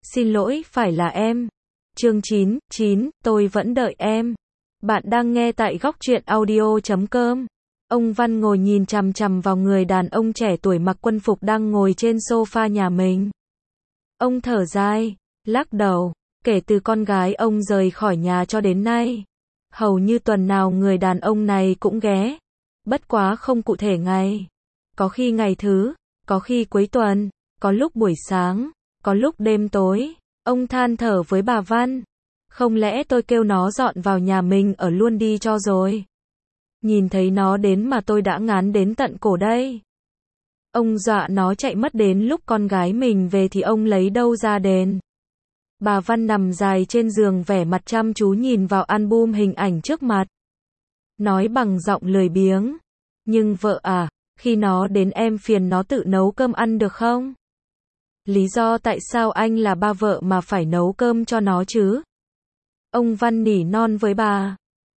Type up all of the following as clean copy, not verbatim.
Xin lỗi, phải là em. Chương 9, tôi vẫn đợi em. Bạn đang nghe tại góc truyện audio.com. Ông Văn ngồi nhìn chằm chằm vào người đàn ông trẻ tuổi mặc quân phục đang ngồi trên sofa nhà mình. Ông thở dài, lắc đầu, kể từ con gái ông rời khỏi nhà cho đến nay, hầu như tuần nào người đàn ông này cũng ghé. Bất quá không cụ thể ngày. Có khi ngày thứ, có khi cuối tuần, có lúc buổi sáng, có lúc đêm tối. Ông than thở với bà Văn. Không lẽ tôi kêu nó dọn vào nhà mình ở luôn đi cho rồi. Nhìn thấy nó đến mà tôi đã ngán đến tận cổ đây. Ông dọa nó chạy mất, đến lúc con gái mình về thì ông lấy đâu ra đền. Bà Văn nằm dài trên giường vẻ mặt chăm chú nhìn vào album hình ảnh trước mặt. Nói bằng giọng lười biếng. Nhưng vợ à, khi nó đến em phiền nó tự nấu cơm ăn được không? Lý do tại sao anh là ba vợ mà phải nấu cơm cho nó chứ? Ông Văn nỉ non với bà.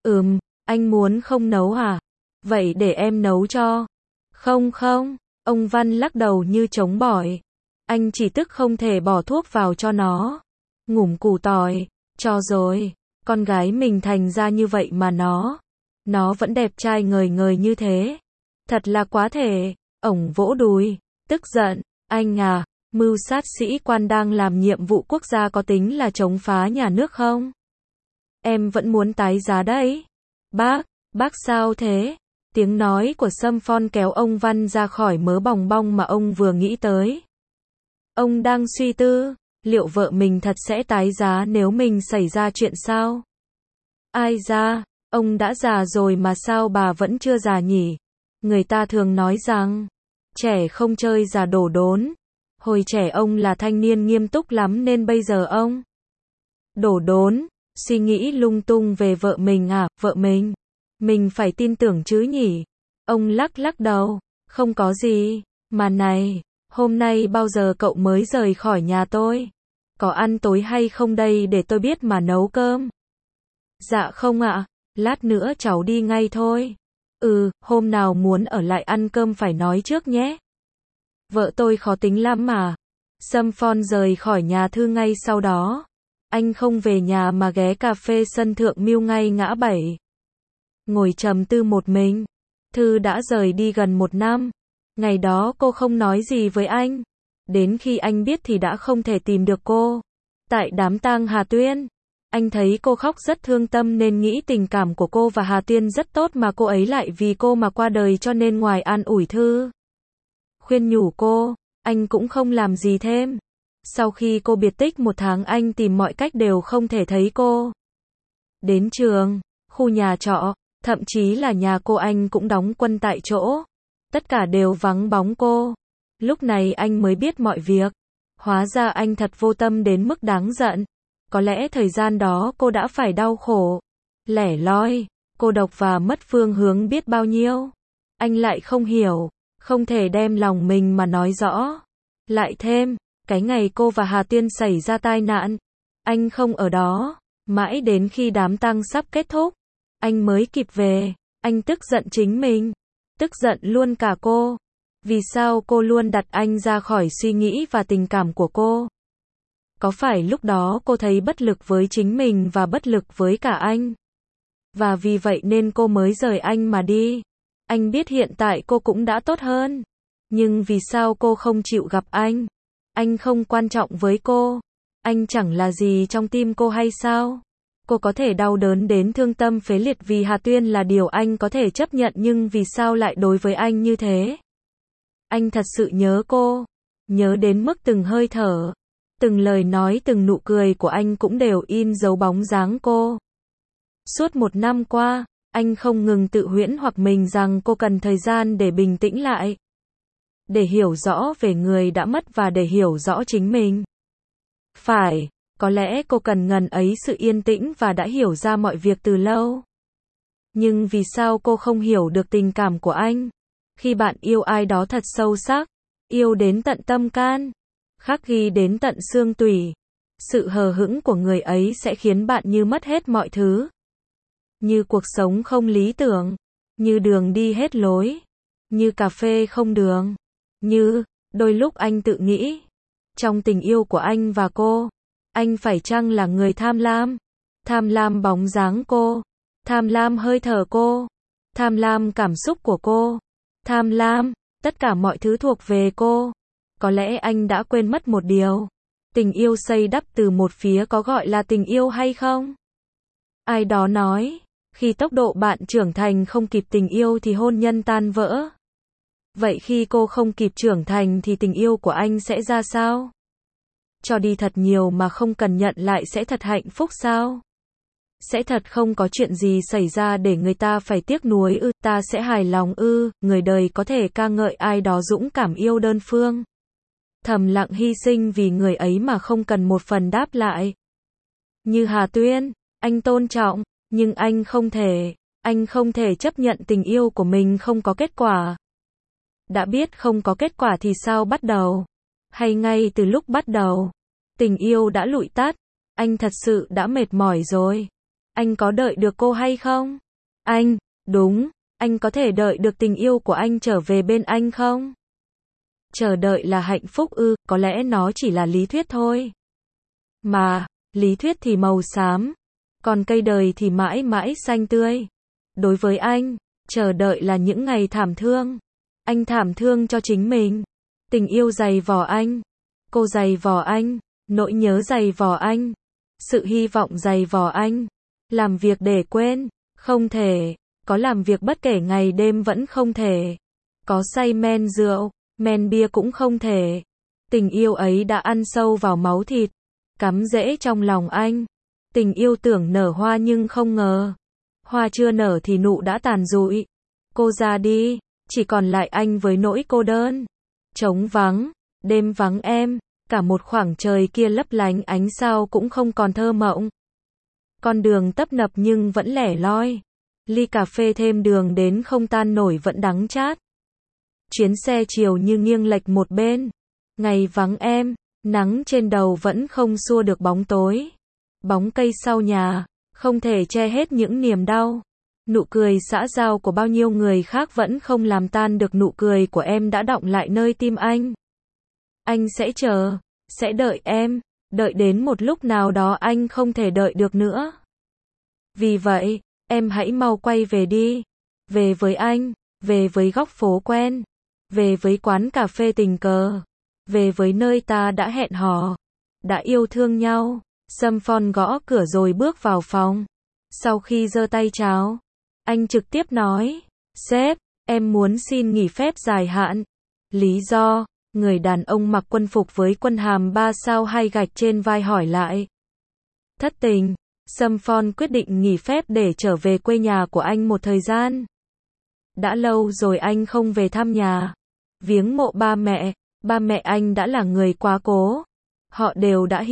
Anh muốn không nấu hả? Vậy để em nấu cho. Không, ông Văn lắc đầu như chống bỏi. Anh chỉ tức không thể bỏ thuốc vào cho nó. Ngủm củ tỏi, cho rồi. Con gái mình thành ra như vậy mà nó vẫn đẹp trai ngời ngời như thế. Thật là quá thể. Ổng vỗ đùi, tức giận. Anh à, mưu sát sĩ quan đang làm nhiệm vụ quốc gia có tính là chống phá nhà nước không? Em vẫn muốn tái giá đấy. Bác sao thế? Tiếng nói của Sâm Phon kéo ông Văn ra khỏi mớ bòng bong mà ông vừa nghĩ tới. Ông đang suy tư, liệu vợ mình thật sẽ tái giá nếu mình xảy ra chuyện sao? Ai da, ông đã già rồi mà sao bà vẫn chưa già nhỉ? Người ta thường nói rằng, trẻ không chơi già đổ đốn. Hồi trẻ ông là thanh niên nghiêm túc lắm nên bây giờ ông đổ đốn, suy nghĩ lung tung về vợ mình à, vợ mình phải tin tưởng chứ nhỉ? Ông lắc đầu, không có gì, mà này, hôm nay bao giờ cậu mới rời khỏi nhà tôi? Có ăn tối hay không đây để tôi biết mà nấu cơm? Dạ không ạ, lát nữa cháu đi ngay thôi. Hôm nào muốn ở lại ăn cơm phải nói trước nhé. Vợ tôi khó tính lắm mà. Sâm Phon rời khỏi nhà Thư ngay sau đó. Anh không về nhà mà ghé cà phê sân Thượng Miêu ngay ngã 7. Ngồi trầm tư một mình. Thư đã rời đi gần 1 năm. Ngày đó cô không nói gì với anh. Đến khi anh biết thì đã không thể tìm được cô. Tại đám tang Hà Tuyên, anh thấy cô khóc rất thương tâm nên nghĩ tình cảm của cô và Hà Tuyên rất tốt mà cô ấy lại vì cô mà qua đời, cho nên ngoài an ủi Thư, khuyên nhủ cô, anh cũng không làm gì thêm. Sau khi cô biệt tích 1 tháng anh tìm mọi cách đều không thể thấy cô. Đến trường, khu nhà trọ, thậm chí là nhà cô anh cũng đóng quân tại chỗ. Tất cả đều vắng bóng cô. Lúc này anh mới biết mọi việc. Hóa ra anh thật vô tâm đến mức đáng giận. Có lẽ thời gian đó cô đã phải đau khổ, lẻ loi, cô độc và mất phương hướng biết bao nhiêu. Anh lại không hiểu, không thể đem lòng mình mà nói rõ. Lại thêm, cái ngày cô và Hà Tuyên xảy ra tai nạn, anh không ở đó. Mãi đến khi đám tang sắp kết thúc, anh mới kịp về. Anh tức giận chính mình, tức giận luôn cả cô. Vì sao cô luôn đặt anh ra khỏi suy nghĩ và tình cảm của cô? Có phải lúc đó cô thấy bất lực với chính mình và bất lực với cả anh? Và vì vậy nên cô mới rời anh mà đi. Anh biết hiện tại cô cũng đã tốt hơn. Nhưng vì sao cô không chịu gặp anh? Anh không quan trọng với cô. Anh chẳng là gì trong tim cô hay sao? Cô có thể đau đớn đến thương tâm phế liệt vì Hà Tuyên là điều anh có thể chấp nhận, nhưng vì sao lại đối với anh như thế? Anh thật sự nhớ cô. Nhớ đến mức từng hơi thở, từng lời nói, từng nụ cười của anh cũng đều in dấu bóng dáng cô. Suốt 1 năm qua, anh không ngừng tự huyễn hoặc mình rằng cô cần thời gian để bình tĩnh lại. Để hiểu rõ về người đã mất và để hiểu rõ chính mình. Phải, có lẽ cô cần ngần ấy sự yên tĩnh và đã hiểu ra mọi việc từ lâu. Nhưng vì sao cô không hiểu được tình cảm của anh? Khi bạn yêu ai đó thật sâu sắc, yêu đến tận tâm can, khắc ghi đến tận xương tủy, sự hờ hững của người ấy sẽ khiến bạn như mất hết mọi thứ. Như cuộc sống không lý tưởng, như đường đi hết lối, như cà phê không đường, như, đôi lúc anh tự nghĩ, trong tình yêu của anh và cô, Anh phải chăng là người tham lam? Tham lam bóng dáng cô, tham lam hơi thở cô, tham lam cảm xúc của cô, tham lam tất cả mọi thứ thuộc về cô. Có lẽ anh đã quên mất một điều. Tình yêu xây đắp từ một phía có gọi là tình yêu hay không? Ai đó nói, khi tốc độ bạn trưởng thành không kịp tình yêu thì hôn nhân tan vỡ. Vậy khi cô không kịp trưởng thành thì tình yêu của anh sẽ ra sao? Cho đi thật nhiều mà không cần nhận lại sẽ thật hạnh phúc sao? Sẽ thật không có chuyện gì xảy ra để người ta phải tiếc nuối ư, ta sẽ hài lòng ư, người đời có thể ca ngợi ai đó dũng cảm yêu đơn phương. Thầm lặng hy sinh vì người ấy mà không cần một phần đáp lại. Như Hà Tuyên, anh tôn trọng, nhưng anh không thể chấp nhận tình yêu của mình không có kết quả. Đã biết không có kết quả thì sao bắt đầu? Hay ngay từ lúc bắt đầu, tình yêu đã lụi tắt, anh thật sự đã mệt mỏi rồi. Anh có đợi được cô hay không? Đúng, anh có thể đợi được tình yêu của anh trở về bên anh không? Chờ đợi là hạnh phúc ư, có lẽ nó chỉ là lý thuyết thôi. Mà, lý thuyết thì màu xám, còn cây đời thì mãi mãi xanh tươi. Đối với anh, chờ đợi là những ngày thảm thương. Anh thảm thương cho chính mình. Tình yêu dày vò anh, cô dày vò anh, nỗi nhớ dày vò anh, sự hy vọng dày vò anh. Làm việc để quên, không thể. Có làm việc bất kể ngày đêm vẫn không thể. Có say men rượu, men bia cũng không thể. Tình yêu ấy đã ăn sâu vào máu thịt, cắm rễ trong lòng anh. Tình yêu tưởng nở hoa nhưng không ngờ, hoa chưa nở thì nụ đã tàn rụi. Cô ra đi, chỉ còn lại anh với nỗi cô đơn. Trống vắng, đêm vắng em, cả một khoảng trời kia lấp lánh ánh sao cũng không còn thơ mộng. Con đường tấp nập nhưng vẫn lẻ loi. Ly cà phê thêm đường đến không tan nổi vẫn đắng chát. Chuyến xe chiều như nghiêng lệch một bên. Ngày vắng em, nắng trên đầu vẫn không xua được bóng tối. Bóng cây sau nhà, không thể che hết những niềm đau. Nụ cười xã giao của bao nhiêu người khác vẫn không làm tan được nụ cười của em đã đọng lại nơi tim anh. Anh sẽ chờ, sẽ đợi em, đợi đến một lúc nào đó anh không thể đợi được nữa. Vì vậy, em hãy mau quay về đi. Về với anh, về với góc phố quen, về với quán cà phê tình cờ, về với nơi ta đã hẹn hò, đã yêu thương nhau. Sâm Phon gõ cửa rồi bước vào phòng. Sau khi giơ tay chào, anh trực tiếp nói, sếp, em muốn xin nghỉ phép dài hạn. Lý do, người đàn ông mặc quân phục với quân hàm 3 sao hay gạch trên vai hỏi lại. Thất tình, Sâm Phon quyết định nghỉ phép để trở về quê nhà của anh một thời gian. Đã lâu rồi anh không về thăm nhà, viếng mộ ba mẹ anh đã là người quá cố. Họ đều đã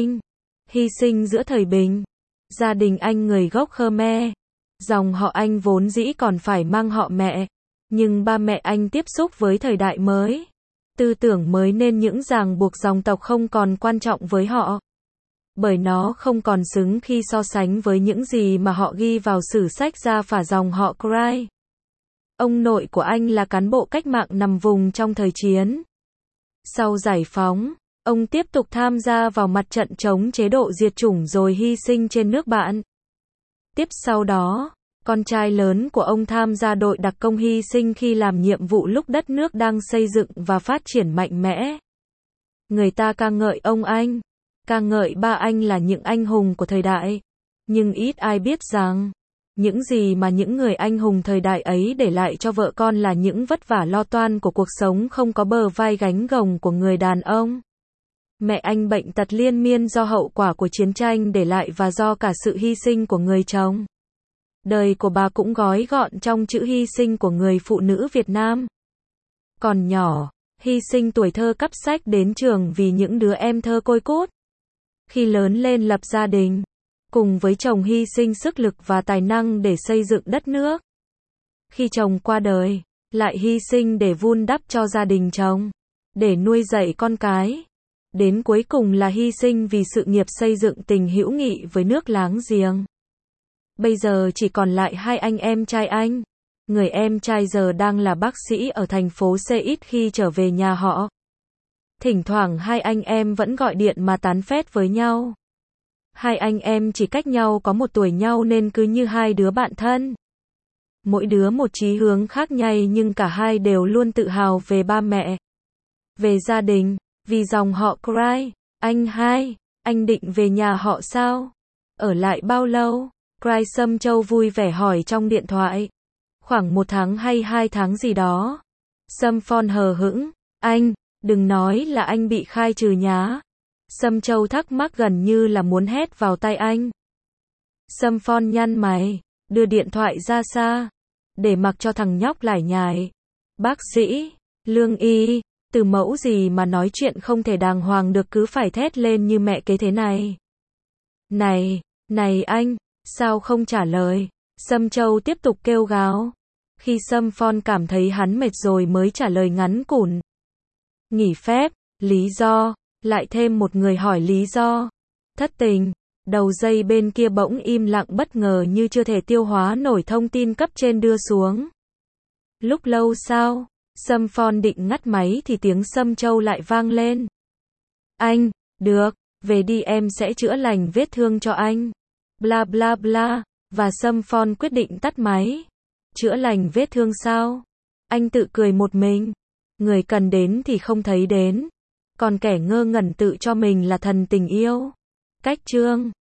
hy sinh giữa thời bình. Gia đình anh người gốc Khmer, dòng họ anh vốn dĩ còn phải mang họ mẹ, nhưng ba mẹ anh tiếp xúc với thời đại mới, tư tưởng mới nên những ràng buộc dòng tộc không còn quan trọng với họ. Bởi nó không còn xứng khi so sánh với những gì mà họ ghi vào sử sách gia phả dòng họ Cry. Ông nội của anh là cán bộ cách mạng nằm vùng trong thời chiến. Sau giải phóng, ông tiếp tục tham gia vào mặt trận chống chế độ diệt chủng rồi hy sinh trên nước bạn. Tiếp sau đó, con trai lớn của ông tham gia đội đặc công hy sinh khi làm nhiệm vụ lúc đất nước đang xây dựng và phát triển mạnh mẽ. Người ta ca ngợi ông anh, ca ngợi ba anh là những anh hùng của thời đại. Nhưng ít ai biết rằng, những gì mà những người anh hùng thời đại ấy để lại cho vợ con là những vất vả lo toan của cuộc sống không có bờ vai gánh gồng của người đàn ông. Mẹ anh bệnh tật liên miên do hậu quả của chiến tranh để lại và do cả sự hy sinh của người chồng. Đời của bà cũng gói gọn trong chữ hy sinh của người phụ nữ Việt Nam. Còn nhỏ, hy sinh tuổi thơ cắp sách đến trường vì những đứa em thơ côi cút. Khi lớn lên lập gia đình, cùng với chồng hy sinh sức lực và tài năng để xây dựng đất nước. Khi chồng qua đời, lại hy sinh để vun đắp cho gia đình chồng, để nuôi dạy con cái. Đến cuối cùng là hy sinh vì sự nghiệp xây dựng tình hữu nghị với nước láng giềng. Bây giờ chỉ còn lại hai anh em trai anh. Người em trai giờ đang là bác sĩ ở thành phố C ít khi trở về nhà họ. Thỉnh thoảng hai anh em vẫn gọi điện mà tán phét với nhau. Hai anh em chỉ cách nhau có 1 tuổi nhau nên cứ như hai đứa bạn thân. Mỗi đứa một chí hướng khác nhau nhưng cả hai đều luôn tự hào về ba mẹ, về gia đình, vì dòng họ Cry. Anh hai, anh định về nhà họ sao? Ở lại bao lâu? Cry Sâm Châu vui vẻ hỏi trong điện thoại. Khoảng 1 tháng hay 2 tháng gì đó. Sâm Phong hờ hững, anh, đừng nói là anh bị khai trừ nhá. Sâm Châu thắc mắc gần như là muốn hét vào tay anh. Sâm Phong nhăn mày, đưa điện thoại ra xa, để mặc cho thằng nhóc lải nhải. Bác sĩ, lương y, từ mẫu gì mà nói chuyện không thể đàng hoàng được cứ phải thét lên như mẹ kế thế này. Này anh, sao không trả lời? Sâm Châu tiếp tục kêu gào. Khi Sâm Phong cảm thấy hắn mệt rồi mới trả lời ngắn củn. Nghỉ phép, lý do, lại thêm một người hỏi lý do. Thất tình, đầu dây bên kia bỗng im lặng bất ngờ như chưa thể tiêu hóa nổi thông tin cấp trên đưa xuống. Lúc lâu sau, Sâm Phong định ngắt máy thì tiếng Sâm Châu lại vang lên. Anh, được, về đi em sẽ chữa lành vết thương cho anh. Bla bla bla, và Sâm Phong quyết định tắt máy. Chữa lành vết thương sao? Anh tự cười một mình. Người cần đến thì không thấy đến. Còn kẻ ngơ ngẩn tự cho mình là thần tình yêu. Cách chương